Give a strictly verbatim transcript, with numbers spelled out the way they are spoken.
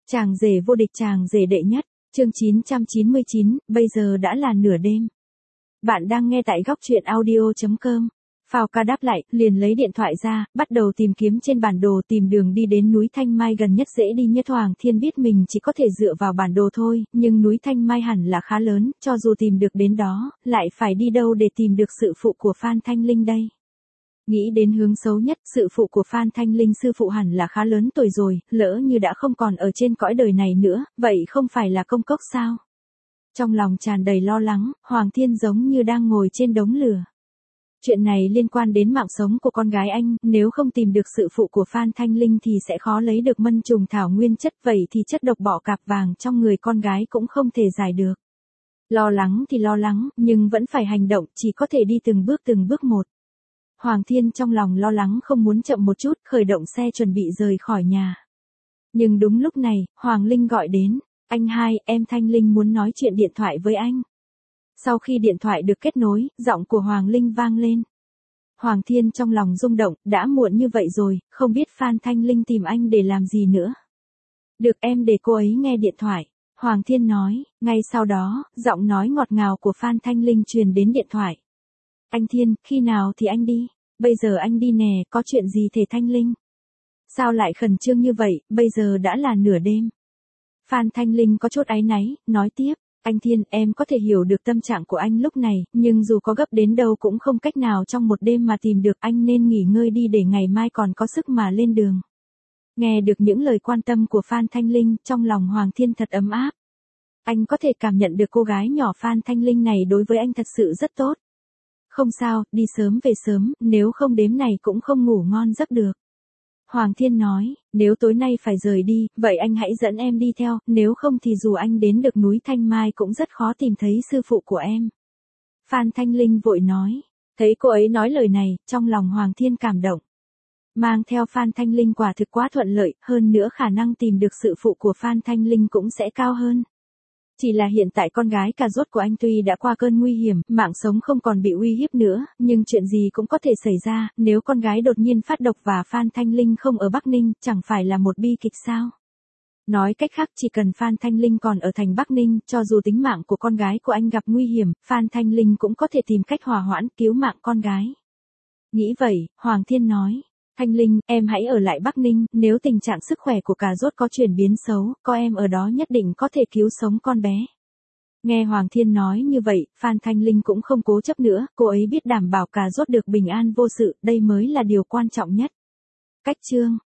Chàng rể vô địch, chàng rể đệ nhất, chương chín trăm chín mươi chín, bây giờ đã là nửa đêm. Bạn đang nghe tại góc truyện audio chấm com. Phào ca đáp lại, liền lấy điện thoại ra, bắt đầu tìm kiếm trên bản đồ, tìm đường đi đến núi Thanh Mai gần nhất dễ đi nhất. Hoàng Thiên biết mình chỉ có thể dựa vào bản đồ thôi, nhưng núi Thanh Mai hẳn là khá lớn, cho dù tìm được đến đó, lại phải đi đâu để tìm được sự phụ của Phan Thanh Linh đây? Nghĩ đến hướng xấu nhất, sự phụ của Phan Thanh Linh sư phụ hẳn là khá lớn tuổi rồi, lỡ như đã không còn ở trên cõi đời này nữa, vậy không phải là công cốc sao? Trong lòng tràn đầy lo lắng, Hoàng Thiên giống như đang ngồi trên đống lửa. Chuyện này liên quan đến mạng sống của con gái anh, nếu không tìm được sự phụ của Phan Thanh Linh thì sẽ khó lấy được mân trùng thảo nguyên chất, vậy thì chất độc bọ cạp vàng trong người con gái cũng không thể giải được. Lo lắng thì lo lắng, nhưng vẫn phải hành động, chỉ có thể đi từng bước từng bước một. Hoàng Thiên trong lòng lo lắng không muốn chậm một chút, khởi động xe chuẩn bị rời khỏi nhà. Nhưng đúng lúc này, Hoàng Linh gọi đến, anh hai, em Thanh Linh muốn nói chuyện điện thoại với anh. Sau khi điện thoại được kết nối, giọng của Hoàng Linh vang lên. Hoàng Thiên trong lòng rung động, đã muộn như vậy rồi, không biết Phan Thanh Linh tìm anh để làm gì nữa. Được, em để cô ấy nghe điện thoại. Hoàng Thiên nói, ngay sau đó, giọng nói ngọt ngào của Phan Thanh Linh truyền đến điện thoại. Anh Thiên, khi nào thì anh đi? Bây giờ anh đi nè, có chuyện gì thế Thanh Linh? Sao lại khẩn trương như vậy, bây giờ đã là nửa đêm. Phan Thanh Linh có chút áy náy, nói tiếp, anh Thiên, em có thể hiểu được tâm trạng của anh lúc này, nhưng dù có gấp đến đâu cũng không cách nào trong một đêm mà tìm được, anh nên nghỉ ngơi đi để ngày mai còn có sức mà lên đường. Nghe được những lời quan tâm của Phan Thanh Linh, trong lòng Hoàng Thiên thật ấm áp. Anh có thể cảm nhận được cô gái nhỏ Phan Thanh Linh này đối với anh thật sự rất tốt. Không sao, đi sớm về sớm, nếu không đêm này cũng không ngủ ngon giấc được. Hoàng Thiên nói, nếu tối nay phải rời đi, vậy anh hãy dẫn em đi theo, nếu không thì dù anh đến được núi Thanh Mai cũng rất khó tìm thấy sư phụ của em. Phan Thanh Linh vội nói, thấy cô ấy nói lời này, trong lòng Hoàng Thiên cảm động. Mang theo Phan Thanh Linh quả thực quá thuận lợi, hơn nữa khả năng tìm được sự phụ của Phan Thanh Linh cũng sẽ cao hơn. Chỉ là hiện tại con gái cà rốt của anh tuy đã qua cơn nguy hiểm, mạng sống không còn bị uy hiếp nữa, nhưng chuyện gì cũng có thể xảy ra, nếu con gái đột nhiên phát độc và Phan Thanh Linh không ở Bắc Ninh, chẳng phải là một bi kịch sao? Nói cách khác, chỉ cần Phan Thanh Linh còn ở thành Bắc Ninh, cho dù tính mạng của con gái của anh gặp nguy hiểm, Phan Thanh Linh cũng có thể tìm cách hòa hoãn, cứu mạng con gái. Nghĩ vậy, Hoàng Thiên nói, Thanh Linh, em hãy ở lại Bắc Ninh, nếu tình trạng sức khỏe của cà rốt có chuyển biến xấu, có em ở đó nhất định có thể cứu sống con bé. Nghe Hoàng Thiên nói như vậy, Phan Thanh Linh cũng không cố chấp nữa, cô ấy biết đảm bảo cà rốt được bình an vô sự, đây mới là điều quan trọng nhất. Cách chương